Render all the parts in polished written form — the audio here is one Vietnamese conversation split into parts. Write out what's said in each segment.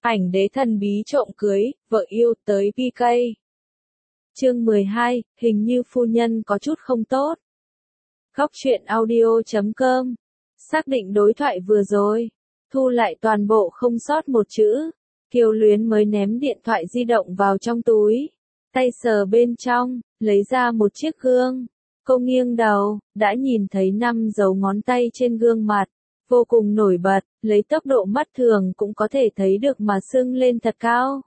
Ảnh đế thần bí trộm cưới, vợ yêu tới PK. Chương 12, hình như phu nhân có chút không tốt. Góc truyện audio.com. Xác định đối thoại vừa rồi. Thu lại toàn bộ không sót một chữ. Kiều Luyến mới ném điện thoại di động vào trong túi. Tay sờ bên trong, lấy ra một chiếc gương. Cô nghiêng đầu, đã nhìn thấy 5 dấu ngón tay trên gương mặt. Vô cùng nổi bật, lấy tốc độ mắt thường cũng có thể thấy được mà sưng lên thật cao.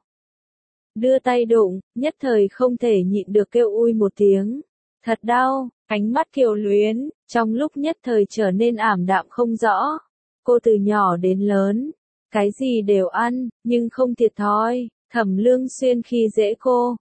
Đưa tay đụng, nhất thời không thể nhịn được kêu ui một tiếng. Thật đau, ánh mắt Kiều Luyến, trong lúc nhất thời trở nên ảm đạm không rõ. Cô từ nhỏ đến lớn, cái gì đều ăn, nhưng không thiệt thòi. Thẩm Lương Xuyên khi dễ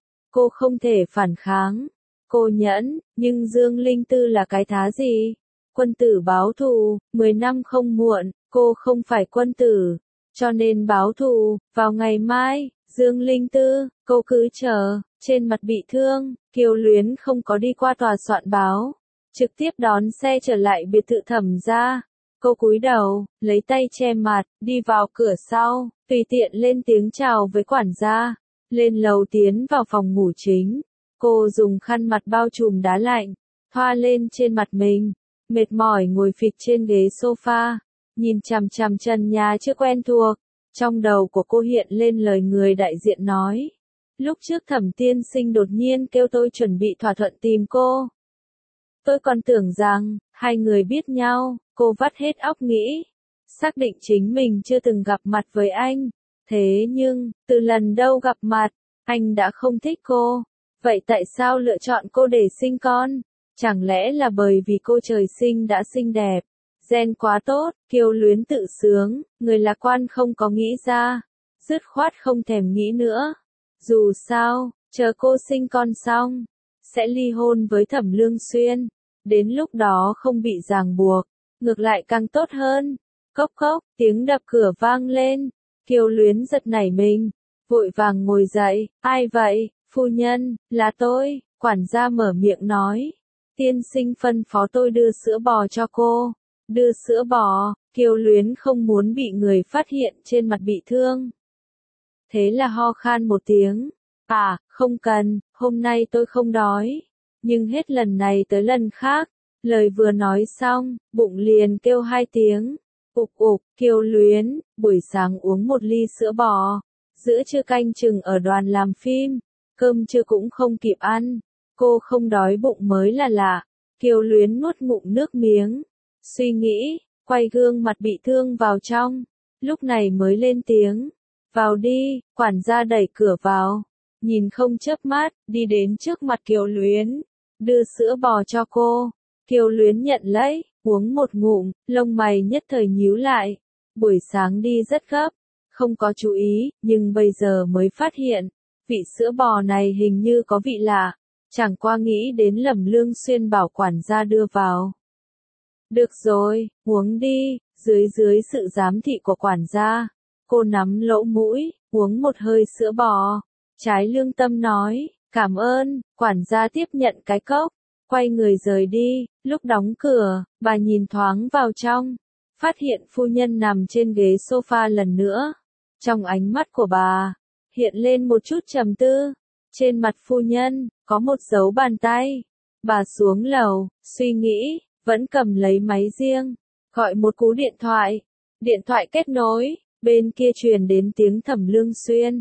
cô không thể phản kháng. Cô nhẫn, nhưng Dương Linh Tư là cái thá gì? Quân tử báo thù, 10 năm không muộn, cô không phải quân tử, cho nên báo thù, vào ngày mai, Dương Linh Tư, cô cứ chờ, trên mặt bị thương, Kiều Luyến không có đi qua tòa soạn báo, trực tiếp đón xe trở lại biệt thự Thẩm gia. Cô cúi đầu, lấy tay che mặt, đi vào cửa sau, tùy tiện lên tiếng chào với quản gia, lên lầu tiến vào phòng ngủ chính. Cô dùng khăn mặt bao trùm đá lạnh, thoa lên trên mặt mình. Mệt mỏi ngồi phịch trên ghế sofa, nhìn chằm chằm trần nhà chưa quen thuộc. Trong đầu của cô hiện lên lời người đại diện nói. Lúc trước Thẩm tiên sinh đột nhiên kêu tôi chuẩn bị thỏa thuận tìm cô. Tôi còn tưởng rằng, hai người biết nhau, cô vắt hết óc nghĩ. Xác định chính mình chưa từng gặp mặt với anh. Thế nhưng, từ lần đầu gặp mặt, anh đã không thích cô. Vậy tại sao lựa chọn cô để sinh con? Chẳng lẽ là bởi vì cô trời sinh đã xinh đẹp, gen quá tốt, Kiều Luyến tự sướng, người lạc quan không có nghĩ ra, dứt khoát không thèm nghĩ nữa. Dù sao, chờ cô sinh con xong, sẽ ly hôn với Thẩm Lương Xuyên, đến lúc đó không bị ràng buộc, ngược lại càng tốt hơn. Cốc cốc, tiếng đập cửa vang lên, Kiều Luyến giật nảy mình, vội vàng ngồi dậy, ai vậy, phu nhân, là tôi, quản gia mở miệng nói. Tiên sinh phân phó tôi đưa sữa bò cho cô. Đưa sữa bò, Kiều Luyến không muốn bị người phát hiện trên mặt bị thương. Thế là ho khan một tiếng. À, không cần, hôm nay tôi không đói. Nhưng hết lần này tới lần khác, lời vừa nói xong, bụng liền kêu 2 tiếng. Ục ục, Kiều Luyến, buổi sáng uống 1 ly sữa bò. Giữa trưa canh chừng ở đoàn làm phim, cơm trưa cũng không kịp ăn. Cô không đói bụng mới là lạ. Kiều Luyến nuốt ngụm nước miếng. Suy nghĩ, quay gương mặt bị thương vào trong. Lúc này mới lên tiếng. Vào đi, quản gia đẩy cửa vào. Nhìn không chớp mắt, đi đến trước mặt Kiều Luyến. Đưa sữa bò cho cô. Kiều Luyến nhận lấy, uống một ngụm, lông mày nhất thời nhíu lại. Buổi sáng đi rất gấp, không có chú ý, nhưng bây giờ mới phát hiện. Vị sữa bò này hình như có vị lạ. Chẳng qua nghĩ đến Lẩm Lương Xuyên bảo quản gia đưa vào. Được rồi, uống đi, dưới sự giám thị của quản gia. Cô nắm lỗ mũi, uống một hơi sữa bò. Trái lương tâm nói, cảm ơn, quản gia tiếp nhận cái cốc. Quay người rời đi, lúc đóng cửa, bà nhìn thoáng vào trong. Phát hiện phu nhân nằm trên ghế sofa lần nữa. Trong ánh mắt của bà, hiện lên một chút trầm tư. Trên mặt phu nhân, có một dấu bàn tay. Bà xuống lầu, suy nghĩ, vẫn cầm lấy máy riêng, gọi một cú điện thoại. Điện thoại kết nối, bên kia truyền đến tiếng Thẩm Lương Xuyên.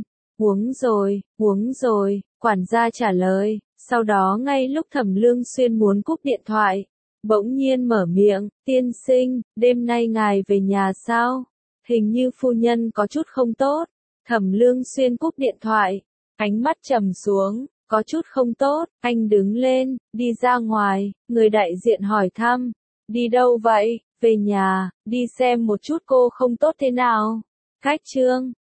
Uống rồi, quản gia trả lời. Sau đó ngay lúc Thẩm Lương Xuyên muốn cúp điện thoại, bỗng nhiên mở miệng, tiên sinh, đêm nay ngài về nhà sao? Hình như phu nhân có chút không tốt. Thẩm Lương Xuyên cúp điện thoại. Ánh mắt trầm xuống, có chút không tốt, anh đứng lên, đi ra ngoài, người đại diện hỏi thăm. Đi đâu vậy? Về nhà, đi xem một chút cô không tốt thế nào. Cách chương,